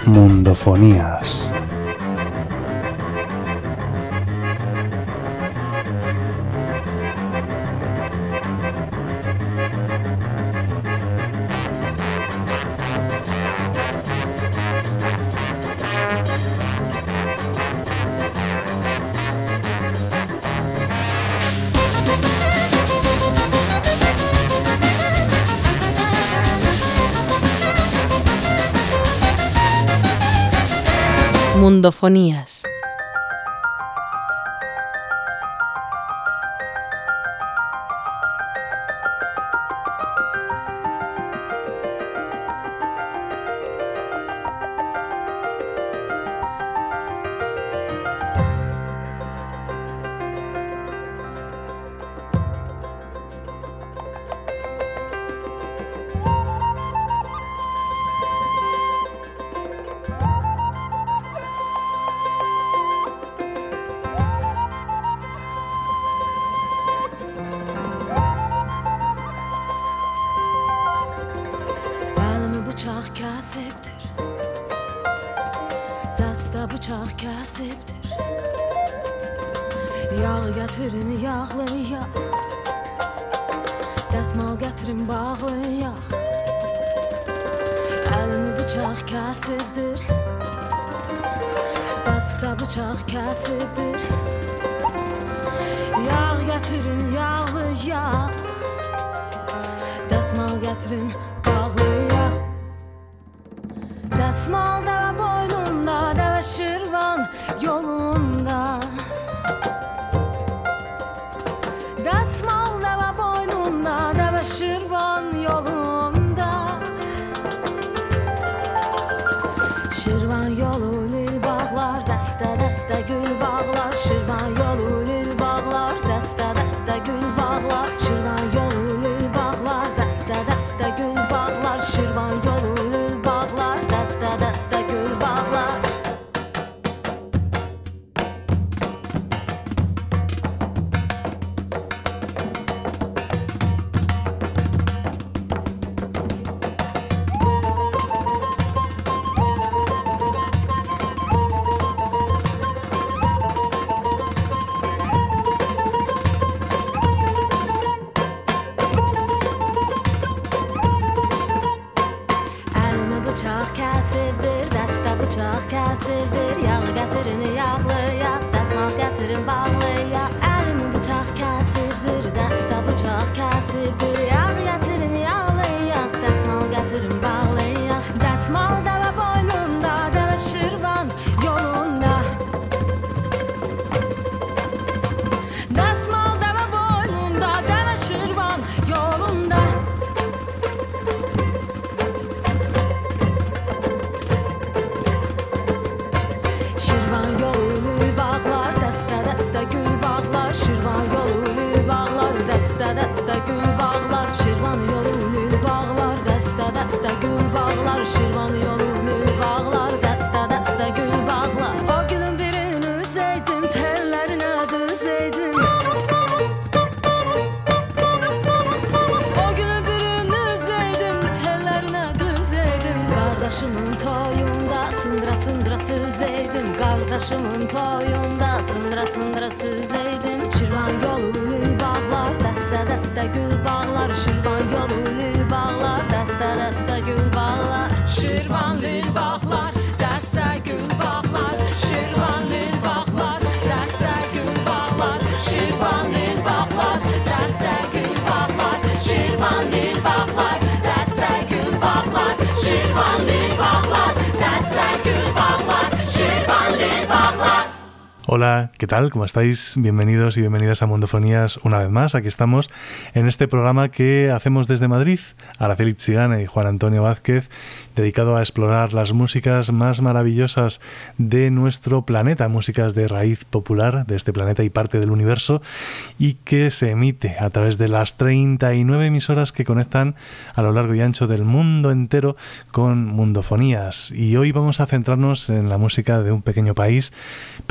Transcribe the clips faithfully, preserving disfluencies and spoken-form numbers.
Mundofonías. Mundofonías. Qardaşımın toyunda sındıra sındıra süzeydim. Şirvan yolu bağlar, dəstə dəstə gül bağlar. Şirvan yolu bağlar, dəstə dəstə gül bağlar. Şirvan lil bağlar, dəstə gül bağlar. Şirvan lil bağlar, dəstə gül bağlar. Şirvan lil bağlar, dəstə gül bağlar. Şirvan lil bağlar, dəstə gül bağlar. Şirvan lil bağlar, dəstə gül bağlar. Şirvan lil bağlar. Hola, ¿qué tal? ¿Cómo estáis? Bienvenidos y bienvenidas a Mundofonías una vez más. Aquí estamos en este programa que hacemos desde Madrid, Araceli Tsigane y Juan Antonio Vázquez, dedicado a explorar las músicas más maravillosas de nuestro planeta, músicas de raíz popular de este planeta y parte del universo, y que se emite a través de las treinta y nueve emisoras que conectan a lo largo y ancho del mundo entero con Mundofonías. Y hoy vamos a centrarnos en la música de un pequeño país, pero grande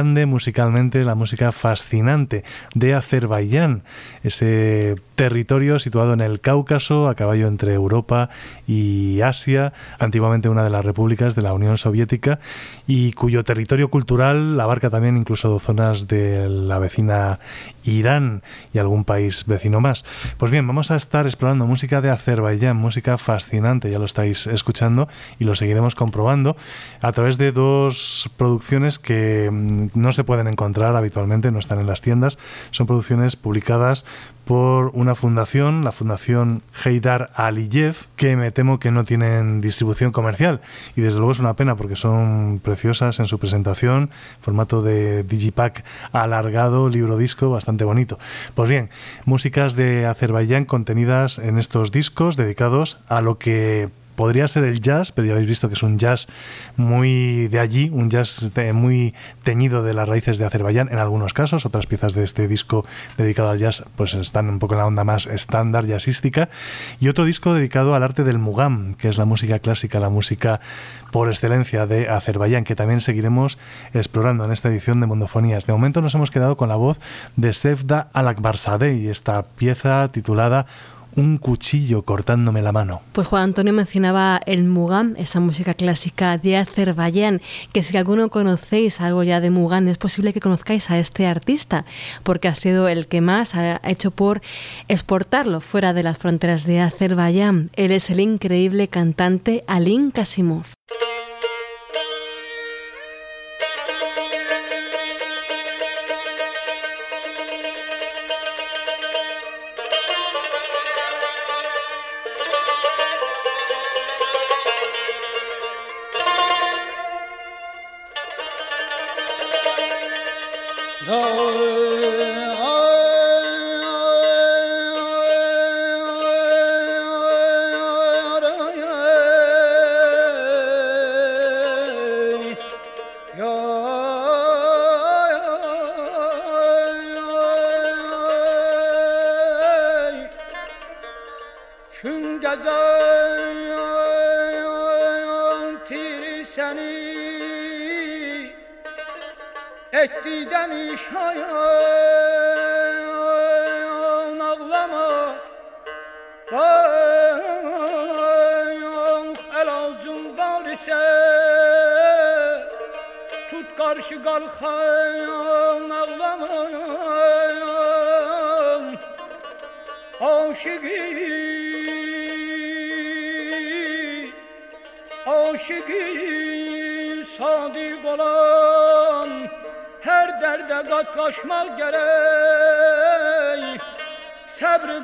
grande musicalmente, la música fascinante de Azerbaiyán, ese territorio situado en el Cáucaso, a caballo entre Europa y Asia, antiguamente una de las repúblicas de la Unión Soviética, y cuyo territorio cultural abarca también incluso zonas de la vecina Irán y algún país vecino más. Pues bien, vamos a estar explorando música de Azerbaiyán, música fascinante, ya lo estáis escuchando y lo seguiremos comprobando a través de dos producciones que no se pueden encontrar habitualmente, no están en las tiendas. Son producciones publicadas por una fundación, la Fundación Heydar Aliyev, que me temo que no tienen distribución comercial, y desde luego es una pena porque son preciosas en su presentación, formato de digipack alargado, libro disco, bastante bonito. Pues bien, músicas de Azerbaiyán contenidas en estos discos dedicados a lo que podría ser el jazz, pero ya habéis visto que es un jazz muy de allí, un jazz de, muy teñido de las raíces de Azerbaiyán en algunos casos. Otras piezas de este disco dedicado al jazz pues están un poco en la onda más estándar, jazzística. Y otro disco dedicado al arte del mugam, que es la música clásica, la música por excelencia de Azerbaiyán, que también seguiremos explorando en esta edición de Mundofonías. De momento nos hemos quedado con la voz de Sevda Alakbarzadeh y esta pieza titulada Un cuchillo cortándome la mano. Pues Juan Antonio mencionaba el mugam, esa música clásica de Azerbaiyán, que si alguno conocéis algo ya de mugam, es posible que conozcáis a este artista, porque ha sido el que más ha hecho por exportarlo fuera de las fronteras de Azerbaiyán. Él es el increíble cantante Alin Kasimov. Ettiğden iş hayal ağlama Bak el avucun var ise Tut karşı kalkan ağlama Aşıkı Aşıkı sadık olan Her derde katlaşmak gerek Sabr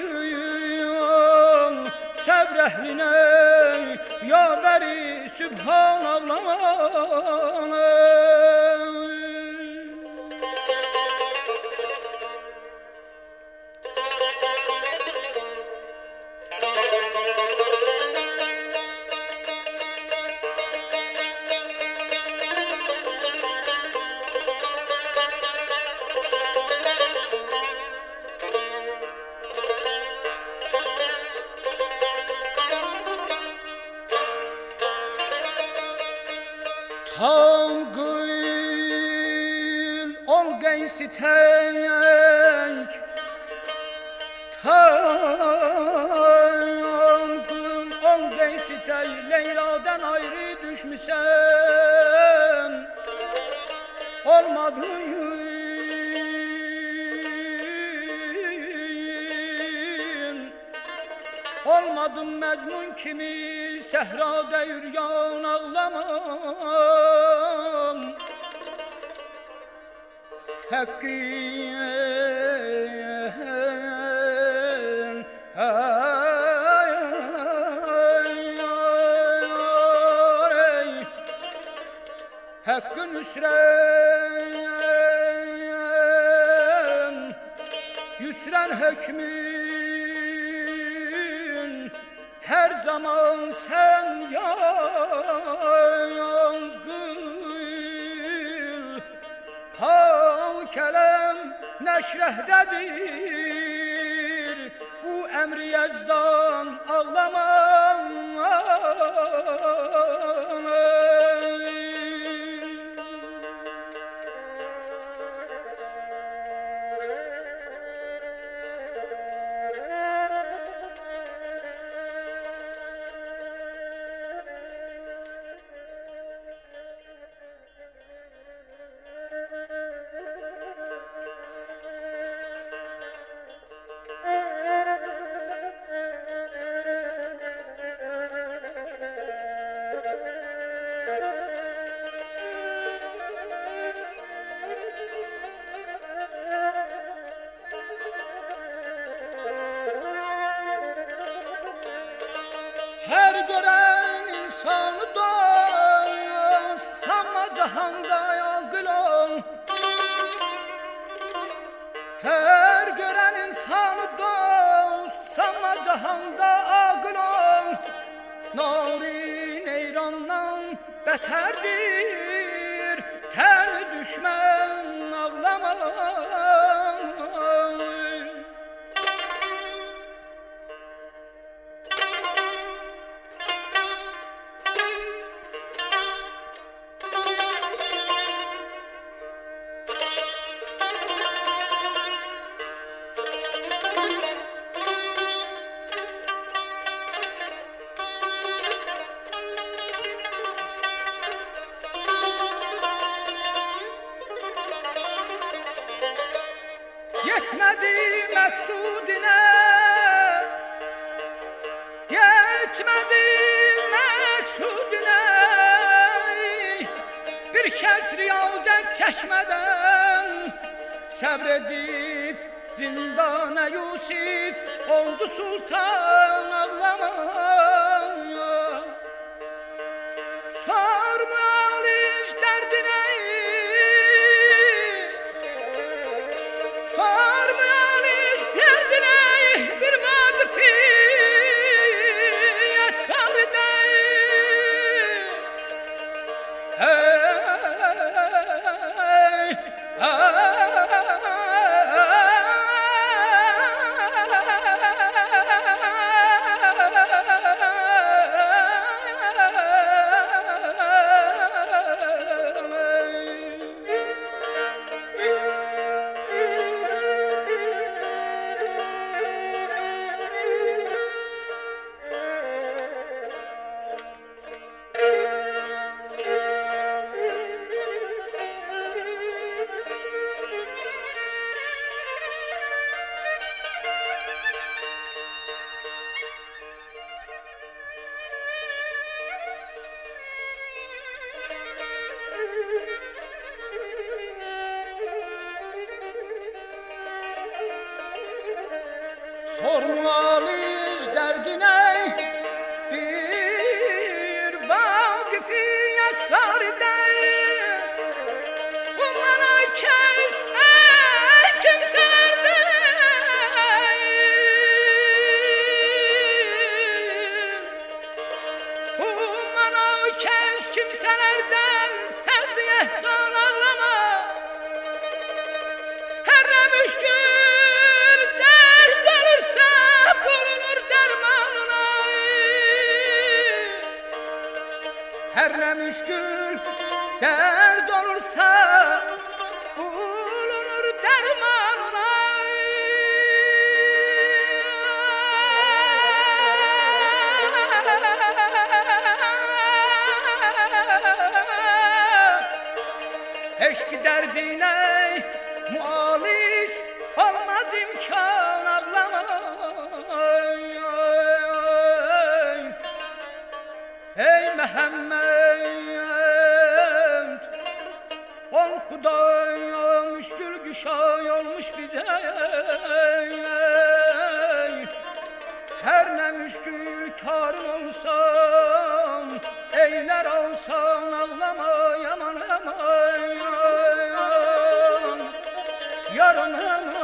kıyın Sabr ehline Yaveri Sübhanallah Tangıl ol geysi tek Tangıl ol geysi tek Leyla'dan ayrı düşmüşsen Olmadı Olmadım Mecnun kimi Sehrada yürüyen ağlamam Hakkın Hakkın Hüsren Hüsren hükmü Her zaman sen yangıl Hav kelem neşrehdedir Bu emri yazdan ağlamam cahanda aqıl ol. Her gören insanı dost sanma, cahanda aqıl ol. Narin eyrandan beterdir, ter düşmen ağlama. Yetmedi məqsudinə, yetmedi məqsudinə, bir kəs riyazət çəkmədən səbr edib zindana Yusif oldu sultan ağlama. Sorma aliş dərdinə, sormalıyız derdine, bir vakifi esraride. Bu bana kes ey kimselerden, bu bana kes kimselerden, fezli ehsan ağlama. Her ne müşkül her ne müşkül dert olursa bulunur dermanına. Eşk derdine mualiş olmaz imkan ağlama. Ey Mehemmed, ol Hudaya müşkül güşay olmuş bize. Her ne müşkül karın olsam, eyler olsan ağlama yaman aman. Yarın aman.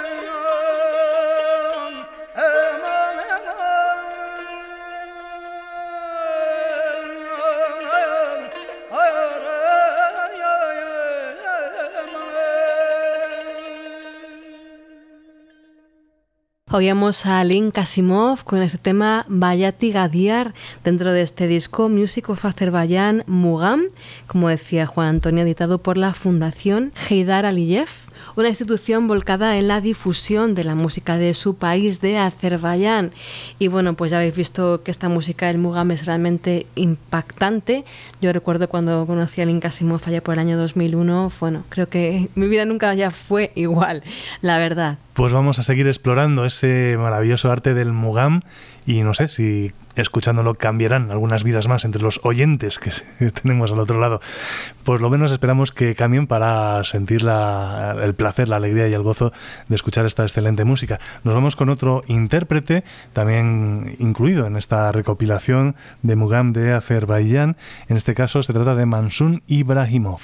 Oíamos a Alim Kasimov con este tema Bayati Gadiar dentro de este disco Music of Azerbaijan Mugam, como decía Juan Antonio, editado por la Fundación Heydar Aliyev, una institución volcada en la difusión de la música de su país, de Azerbaiyán. Y bueno, pues ya habéis visto que esta música del Mugam es realmente impactante. Yo recuerdo cuando conocí a Alim Kasimov allá por el año dos mil uno, bueno, creo que mi vida nunca ya fue igual, la verdad. Pues vamos a seguir explorando ese ese maravilloso arte del mugam, y no sé si escuchándolo cambiarán algunas vidas más entre los oyentes que tenemos al otro lado. Por lo menos esperamos que cambien para sentir la, el placer, la alegría y el gozo de escuchar esta excelente música. Nos vamos con otro intérprete, también incluido en esta recopilación de mugam de Azerbaiyán. En este caso se trata de Mansun Ibrahimov.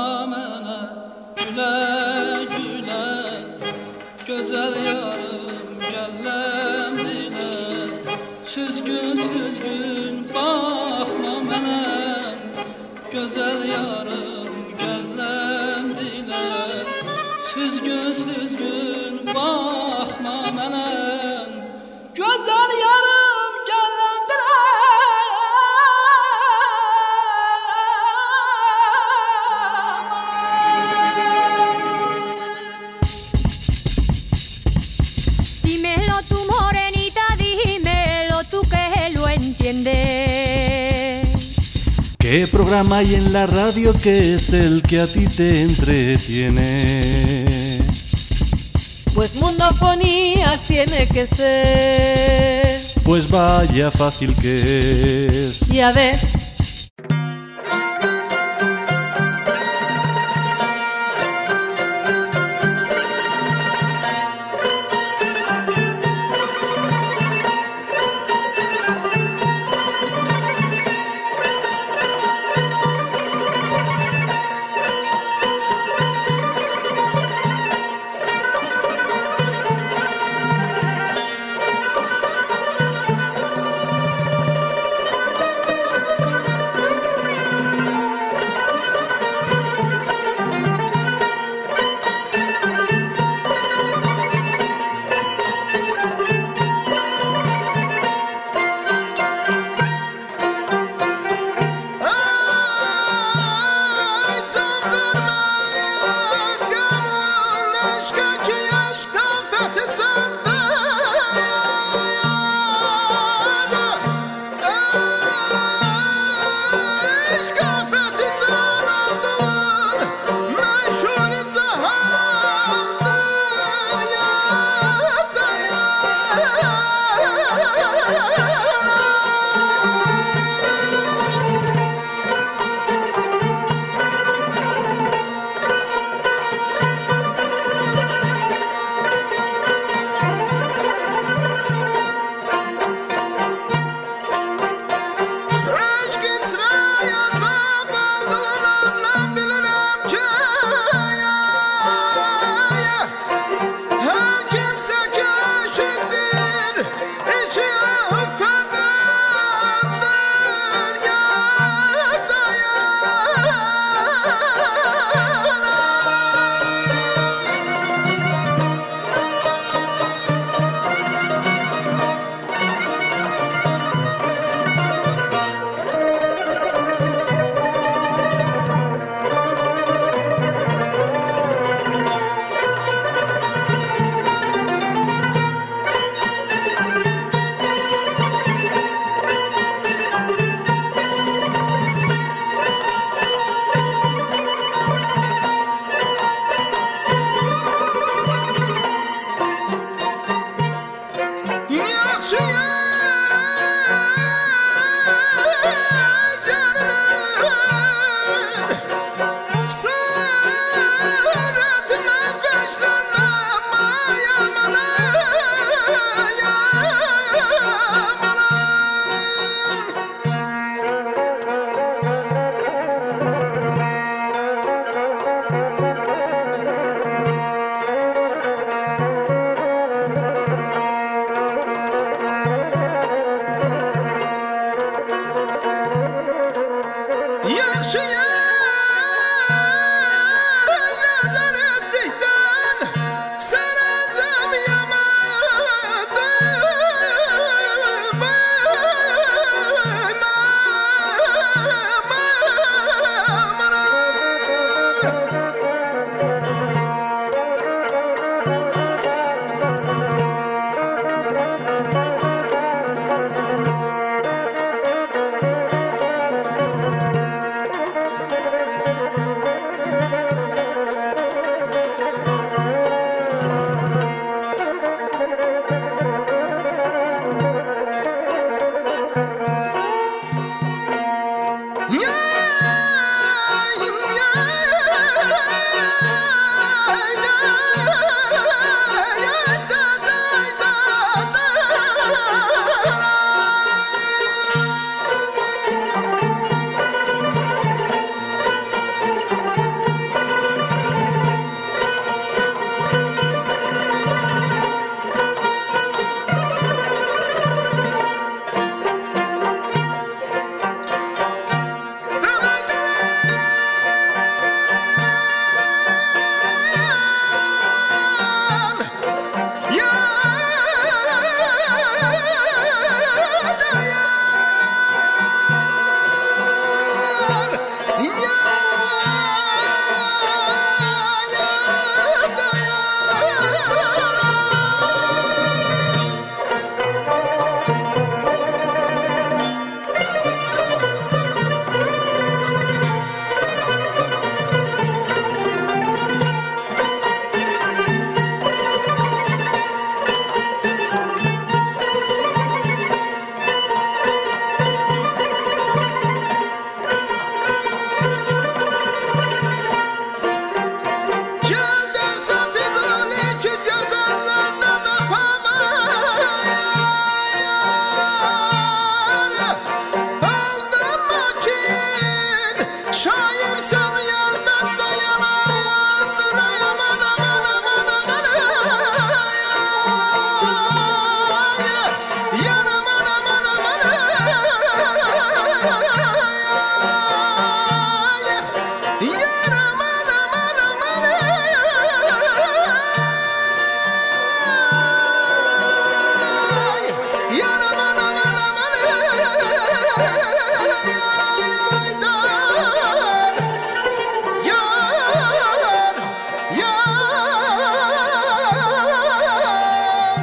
mənə gülə gülə gözəl yarım gəlləm dilə süzgün süzgün baxma mənə gözəl yarım gəlləm dilə süzgün süzgün baxma mənə gözəl yarım gəlləm dilə Dímelo tú morenita, dímelo tú que lo entiendes. ¿Qué programa hay en la radio que es el que a ti te entretiene? Pues Mundofonías tiene que ser. Pues vaya fácil que es. Ya ves. Kimse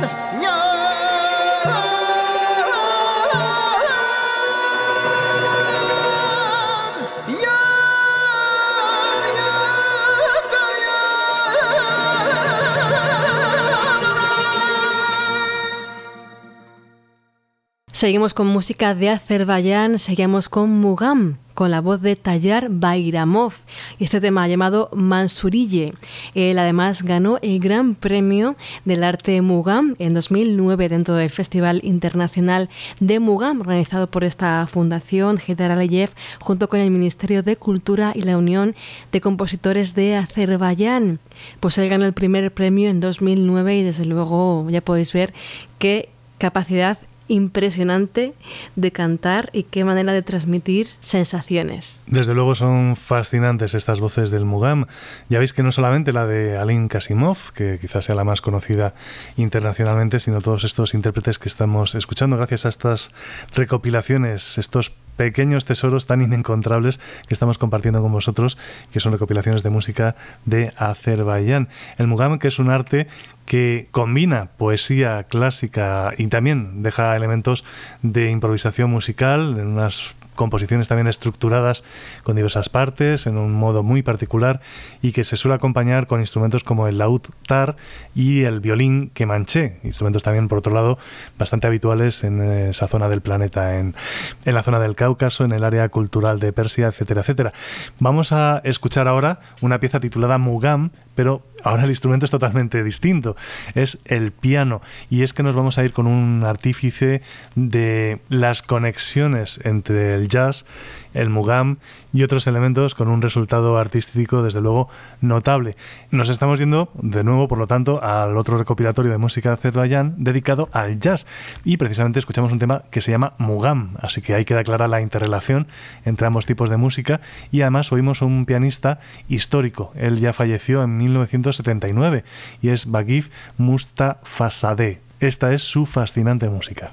Seguimos con música de Azerbaiyán, seguimos con Mugam, con la voz de Tayyar Bayramov y este tema llamado Mansurille. Él además ganó el Gran Premio del Arte Mugam en dos mil nueve dentro del Festival Internacional de Mugam, organizado por esta fundación Heydar Aliyev junto con el Ministerio de Cultura y la Unión de Compositores de Azerbaiyán. Pues él ganó el primer premio en dos mil nueve y desde luego ya podéis ver qué capacidad impresionante de cantar y qué manera de transmitir sensaciones. Desde luego son fascinantes estas voces del Mugam. Ya veis que no solamente la de Alim Kasimov, que quizás sea la más conocida internacionalmente, sino todos estos intérpretes que estamos escuchando gracias a estas recopilaciones, estos pequeños tesoros tan inencontrables que estamos compartiendo con vosotros, que son recopilaciones de música de Azerbaiyán. El Mugam, que es un arte que combina poesía clásica y también deja elementos de improvisación musical en unas composiciones también estructuradas con diversas partes, en un modo muy particular, y que se suele acompañar con instrumentos como el laúd tar y el violín kemanché, instrumentos también, por otro lado, bastante habituales en esa zona del planeta, en, en la zona del Cáucaso, en el área cultural de Persia, etcétera, etcétera. Vamos a escuchar ahora una pieza titulada Mugam, pero ahora el instrumento es totalmente distinto, es el piano, y es que nos vamos a ir con un artífice de las conexiones entre el jazz, el Mugam y otros elementos con un resultado artístico desde luego notable. Nos estamos yendo de nuevo, por lo tanto, al otro recopilatorio de música de Azerbaiyán dedicado al jazz, y precisamente escuchamos un tema que se llama Mugam, así que ahí queda clara la interrelación entre ambos tipos de música, y además oímos a un pianista histórico. Él ya falleció en mil novecientos setenta y nueve y es Bagif Mustafazadeh. Esta es su fascinante música.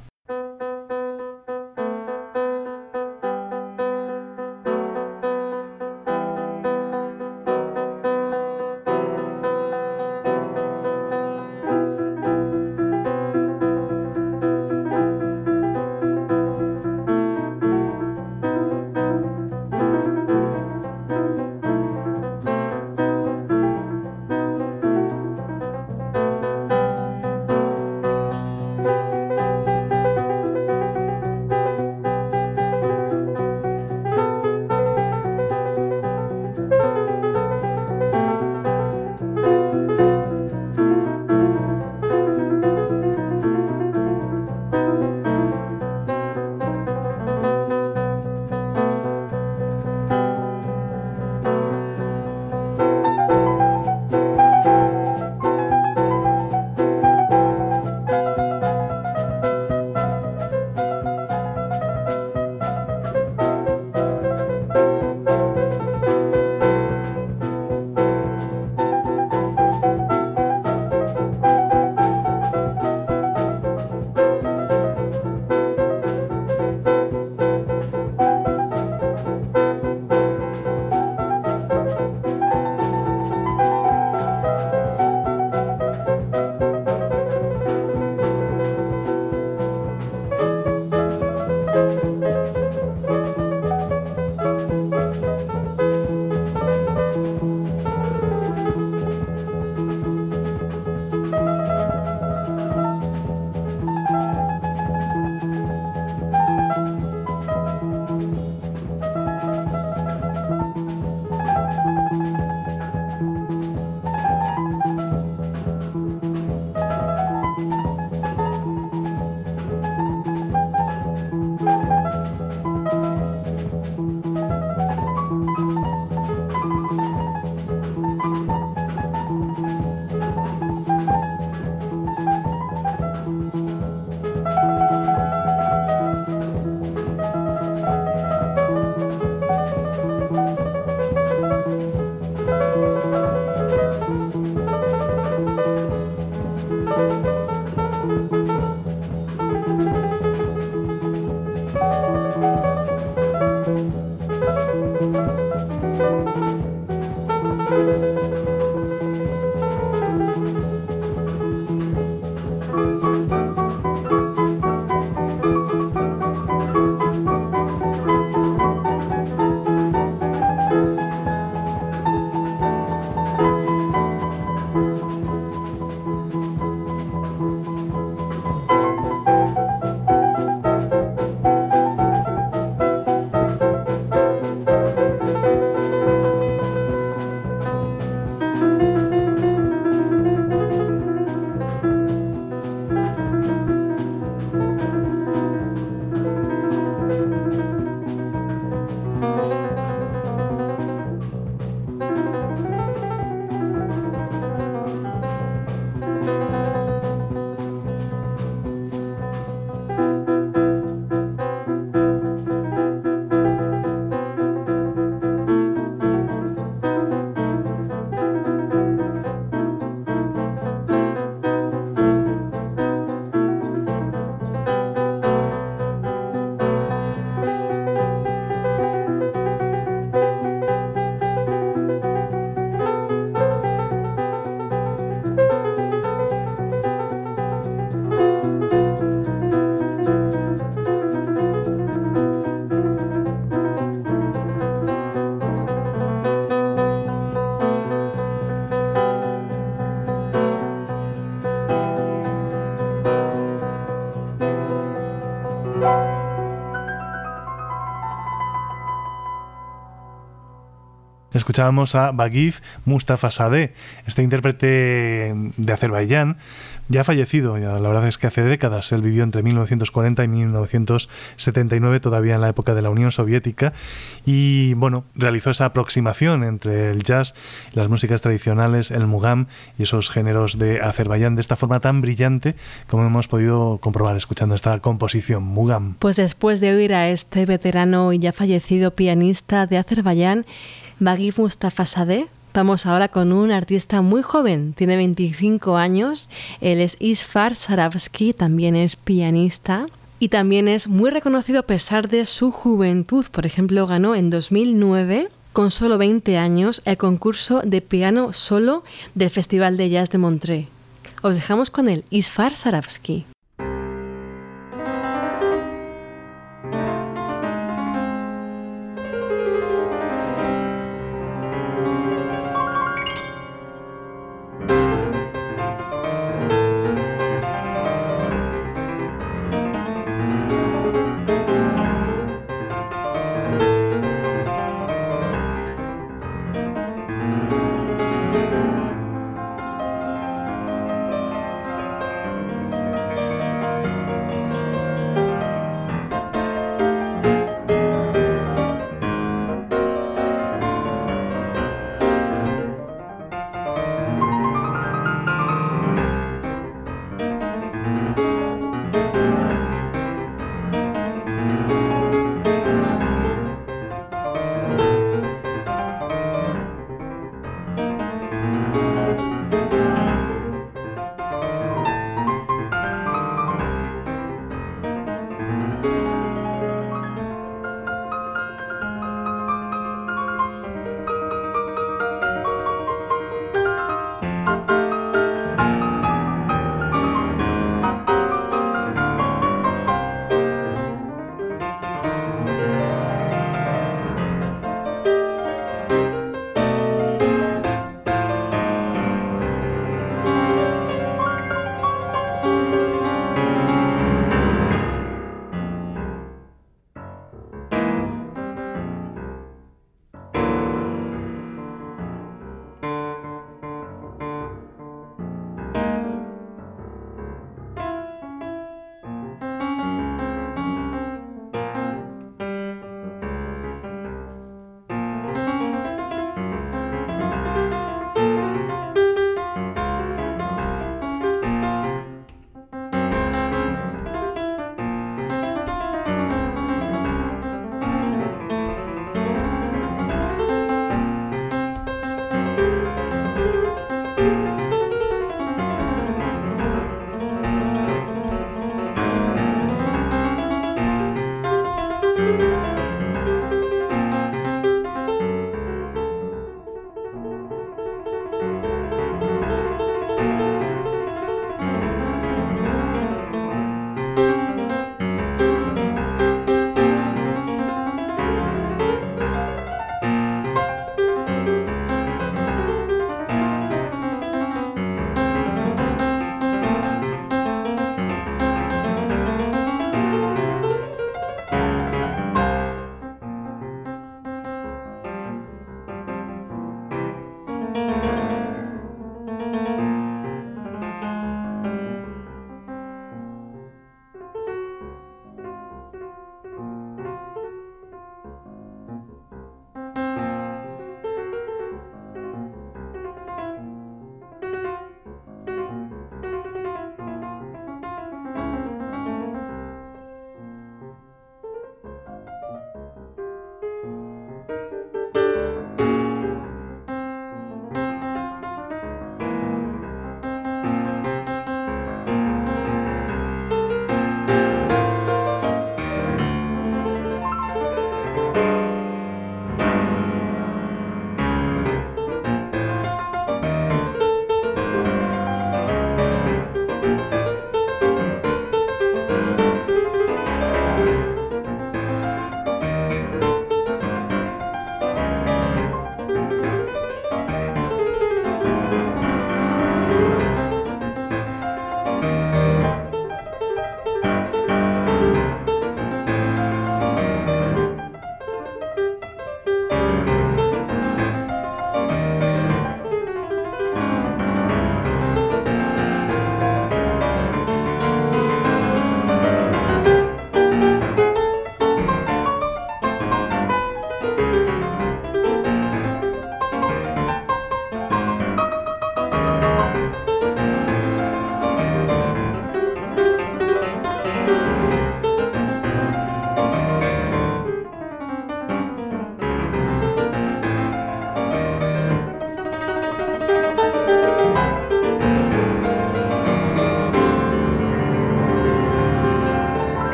Escuchábamos a Bagif Mustafasadeh, este intérprete de Azerbaiyán, ya fallecido, ya la verdad es que hace décadas. Él vivió entre mil novecientos cuarenta y mil novecientos setenta y nueve, todavía en la época de la Unión Soviética, y bueno, realizó esa aproximación entre el jazz, las músicas tradicionales, el mugam y esos géneros de Azerbaiyán de esta forma tan brillante como hemos podido comprobar escuchando esta composición, mugam. Pues después de oír a este veterano y ya fallecido pianista de Azerbaiyán, Bagif Mustafasadeh, vamos ahora con un artista muy joven, tiene veinticinco años, él es Isfar Saravsky, también es pianista y también es muy reconocido a pesar de su juventud. Por ejemplo, ganó en dos mil nueve, con solo veinte años, el concurso de piano solo del Festival de Jazz de Montreux. Os dejamos con él, Isfar Saravsky.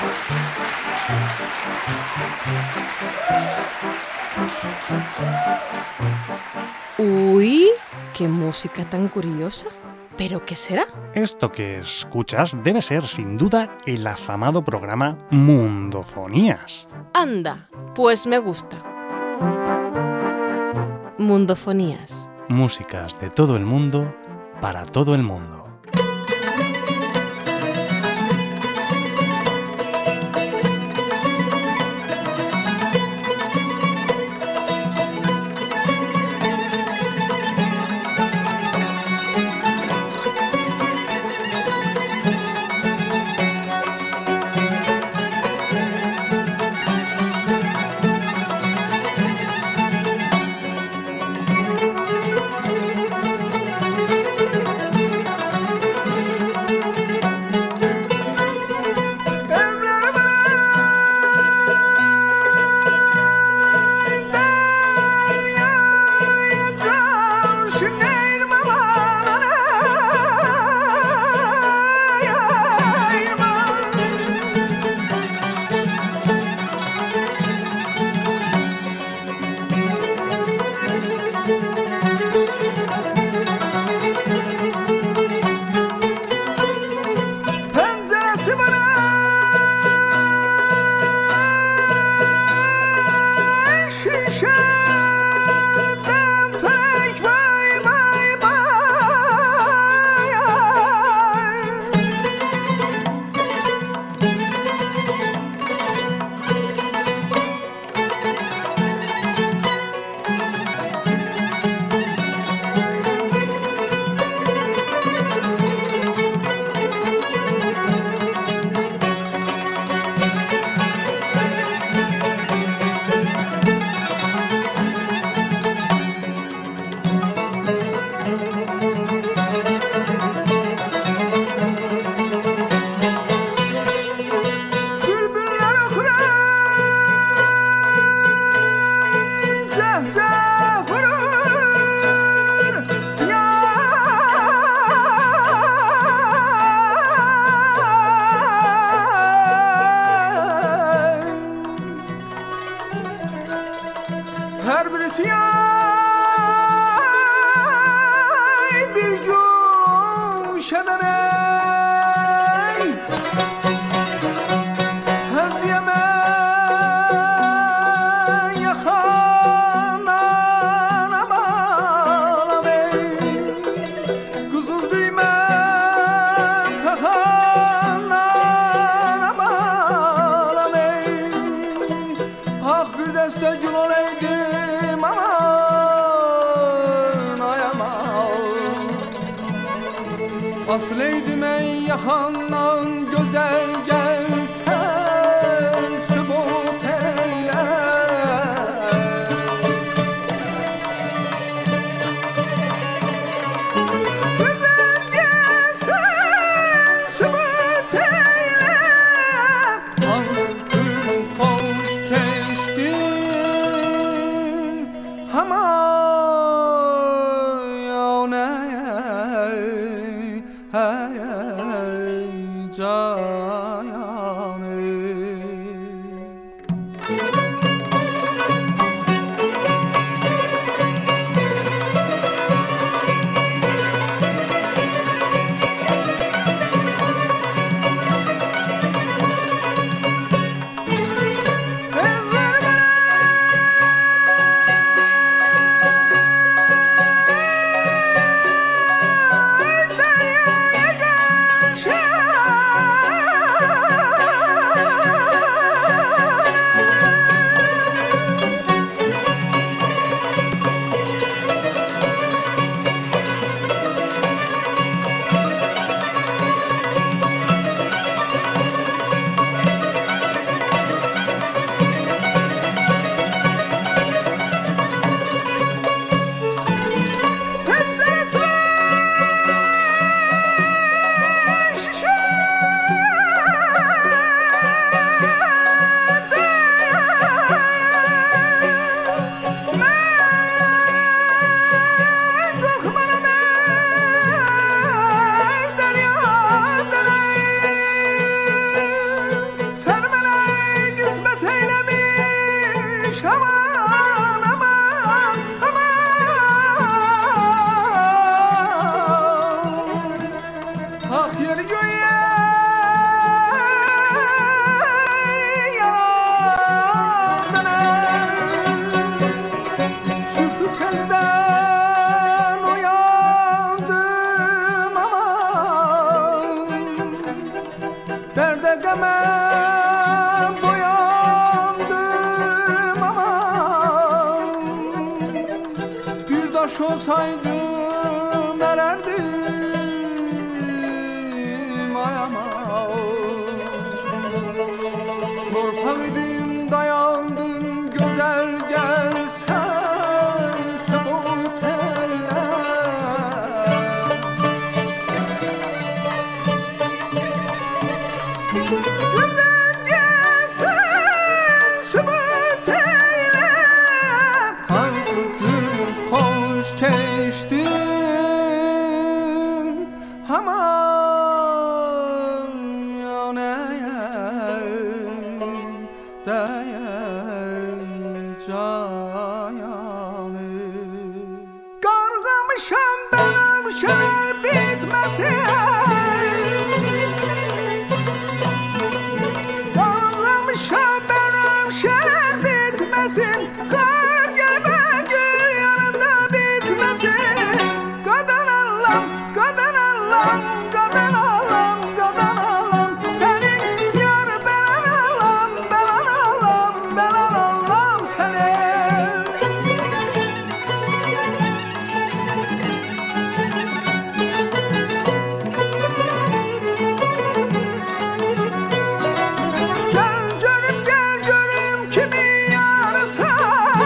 Uy, qué música tan curiosa. ¿Pero qué será? Esto que escuchas debe ser, sin duda, el afamado programa Mundofonías. Anda, pues me gusta. Mundofonías. Músicas de todo el mundo, para todo el mundo. Aslıydım ey yakandan güzel gelsen sübut eyle. Güzel gelsen sübut eyle. Azgın hoş geçtin ama olsaydım ererdim ayama. Torpak idim dayandım güzel gelsen sebut eyle. Güzel gelsen sebut eyle. Hazır gün hoş geçtim aman yanayım değer cayanım. Kargamışam benim şeyler bitmesin. Kargamışam benim şeyler bitmesin. Kar gibi gül yanında bitmesin. Kadın Allah'ım, kadın Allah'ım, kadın Allah'ım, kadın Allah'ım. Senin yar belan Allah'ım, belan Allah'ım, belan Allah'ım senin. Gel görüm gel görüm kimi yarısan.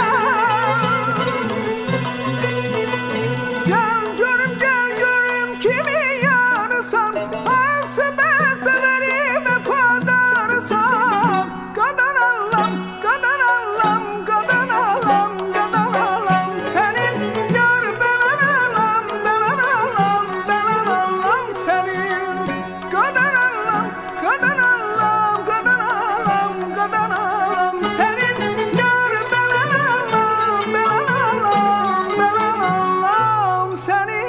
Gel görüm gel görüm kimi yarısan. Hasbekte vereyim kadarsan. Kadın Allah'ım, kadın Allah'ım, kadın Allah'ım, kadın Allah'ım. Senin yar belan Allah'ım, belan Allah'ım, belan Allah'ım senin. Kadın Allah'ım, kadın Allah'ım, kadın Allah'ım, kadın Allah'ım. Senin yar belan Allah'ım, belan Allah'ım, belan Allah'ım senin.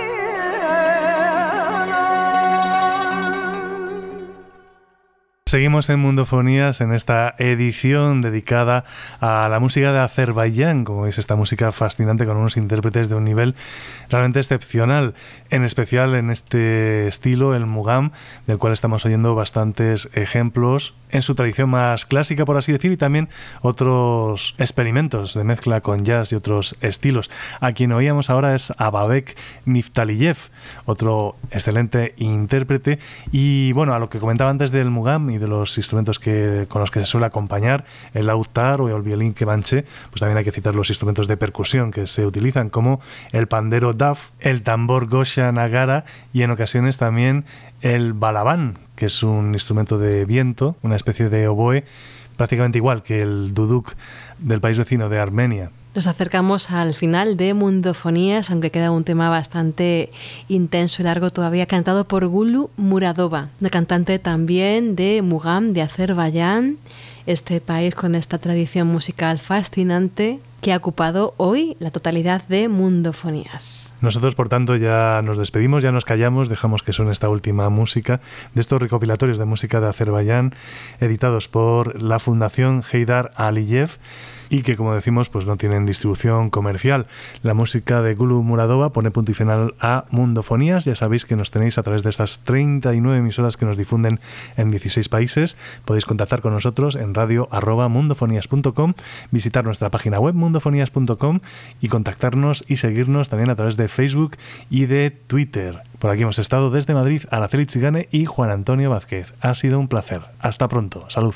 Seguimos en Mundofonías en esta edición dedicada a la música de Azerbaiyán. Como veis, esta música fascinante con unos intérpretes de un nivel realmente excepcional, en especial en este estilo, el mugam, del cual estamos oyendo bastantes ejemplos en su tradición más clásica, por así decir, y también otros experimentos de mezcla con jazz y otros estilos. A quien oíamos ahora es a Babek Niftaliyev, otro excelente intérprete. Y bueno, a lo que comentaba antes del mugam y de los instrumentos que, con los que se suele acompañar, el lautar o el violín kemanche, pues también hay que citar los instrumentos de percusión que se utilizan, como el pandero daf, el tambor gosha nagara y en ocasiones también el balabán, que es un instrumento de viento, una especie de oboe, prácticamente igual que el duduk del país vecino de Armenia. Nos acercamos al final de Mundofonías, aunque queda un tema bastante intenso y largo todavía, cantado por Gulu Muradova, una cantante también de mugam, de Azerbaiyán, este país con esta tradición musical fascinante que ha ocupado hoy la totalidad de Mundofonías. Nosotros, por tanto, ya nos despedimos, ya nos callamos, dejamos que suene esta última música de estos recopilatorios de música de Azerbaiyán, editados por la Fundación Heydar Aliyev, y que, como decimos, pues no tienen distribución comercial. La música de Gulu Muradova pone punto y final a Mundofonías. Ya sabéis que nos tenéis a través de estas treinta y nueve emisoras que nos difunden en dieciséis países. Podéis contactar con nosotros en radio arroba mundofonías punto com, visitar nuestra página web mundofonías punto com y contactarnos y seguirnos también a través de Facebook y de Twitter. Por aquí hemos estado desde Madrid, Araceli Chigane y Juan Antonio Vázquez. Ha sido un placer. Hasta pronto. Salud.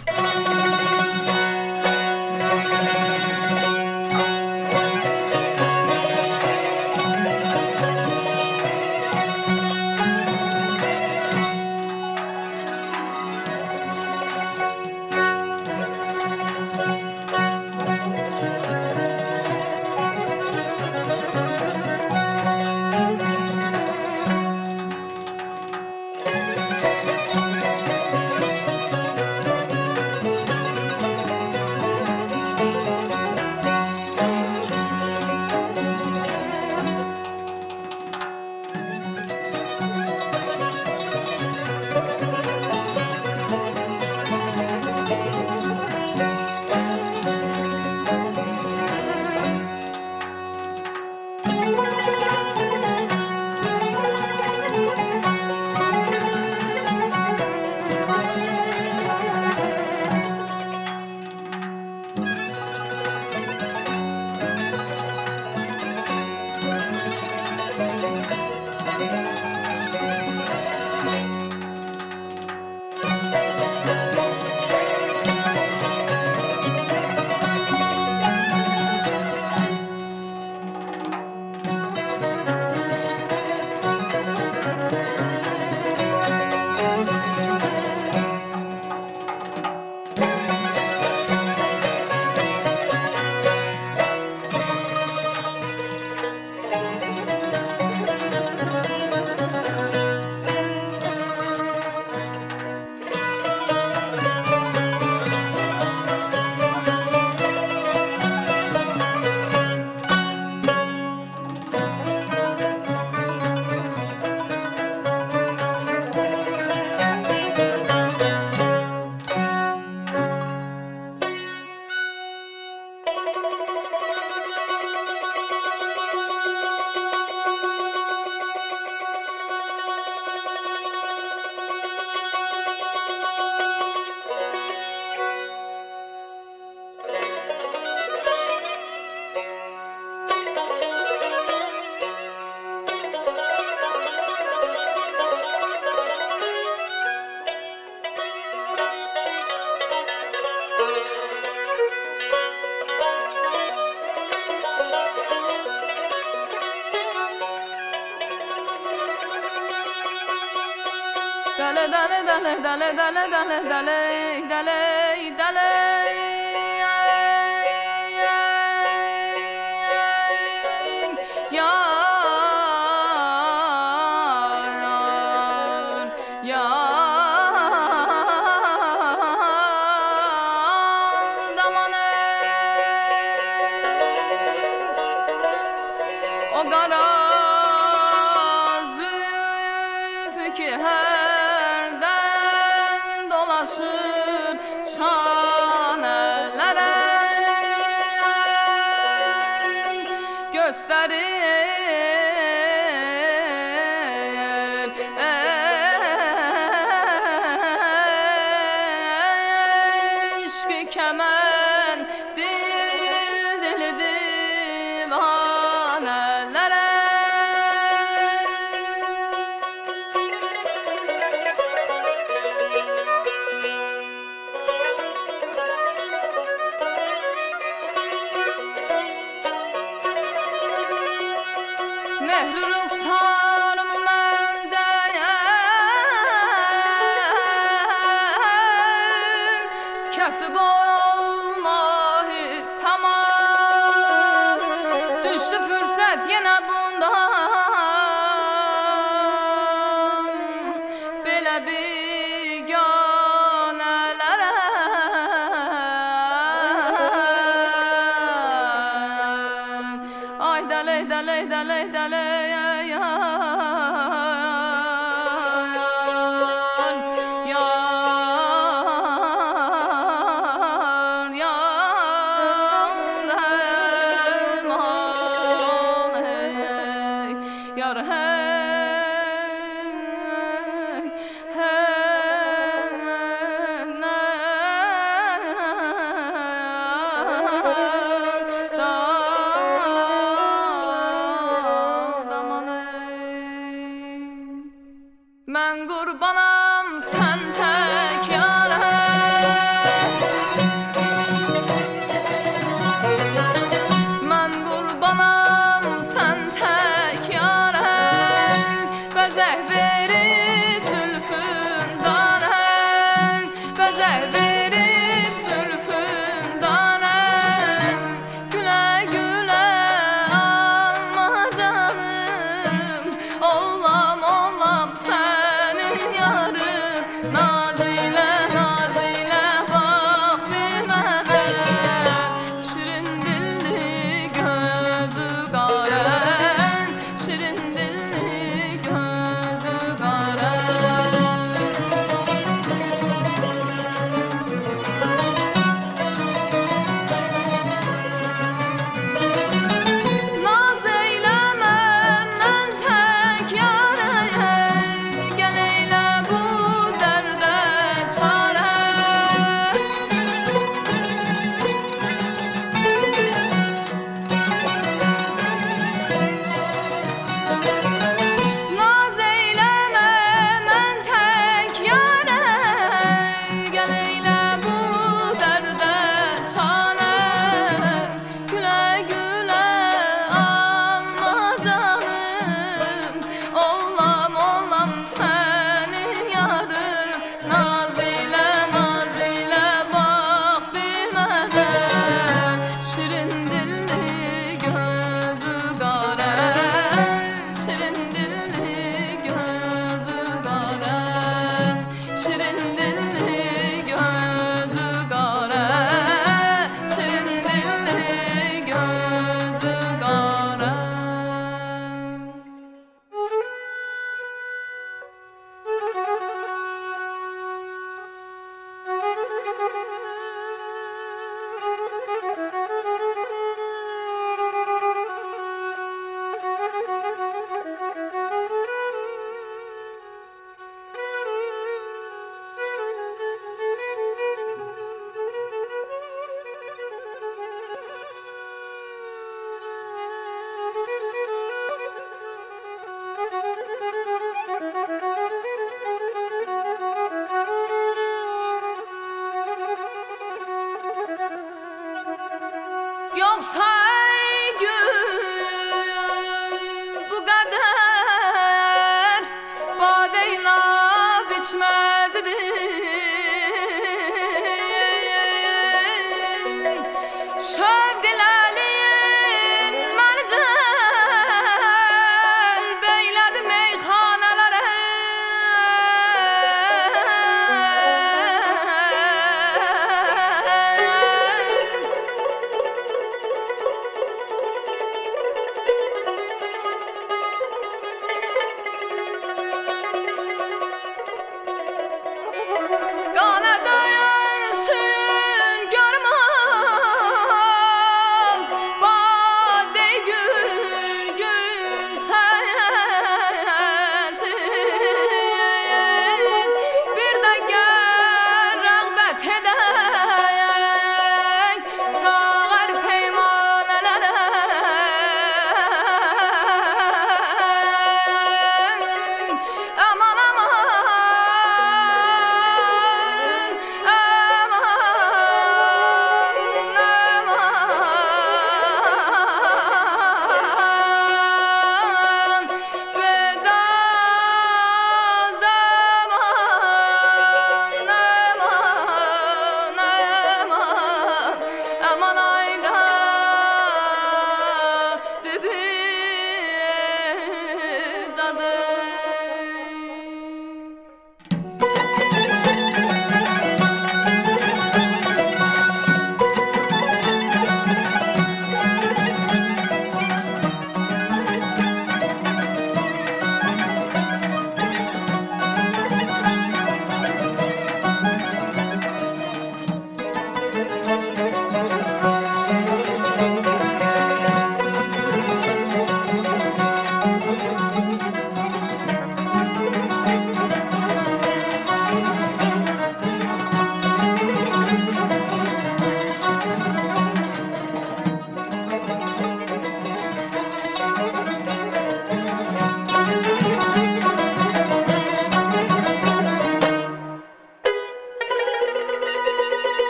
dale dale dale dale dale dale dale bitmez idi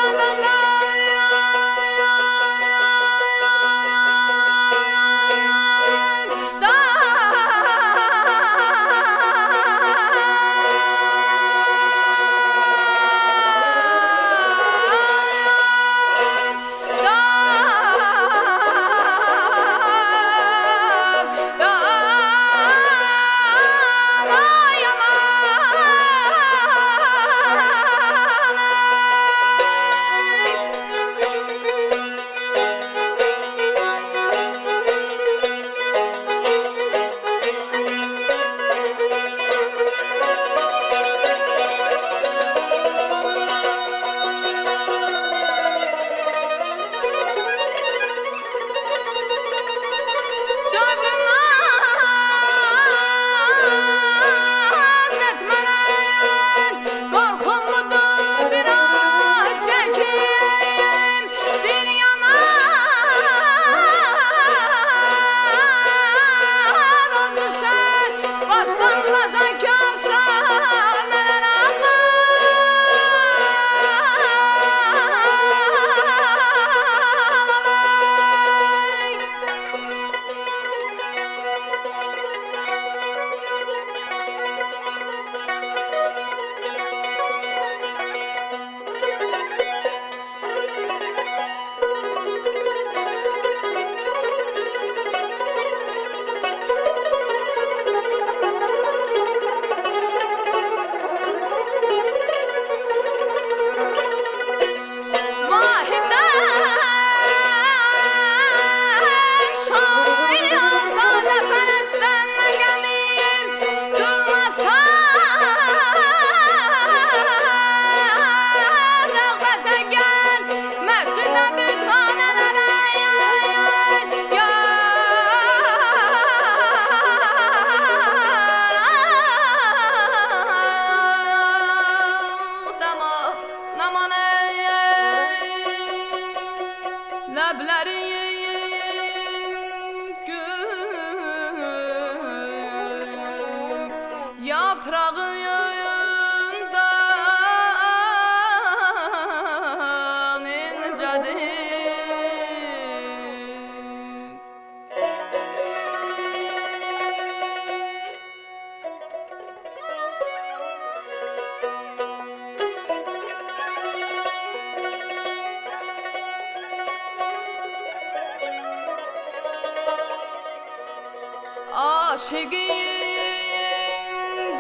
Aşıkın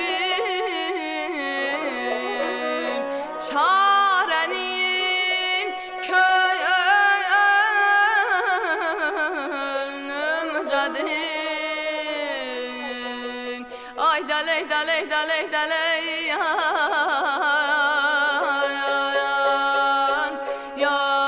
bin çarenin könlüm cadin. Ay daley daley daley daley yan yan.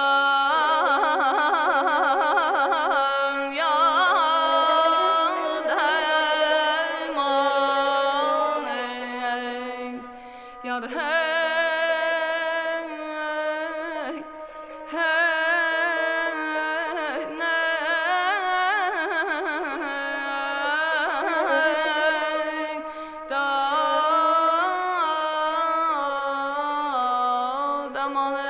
I'm on it.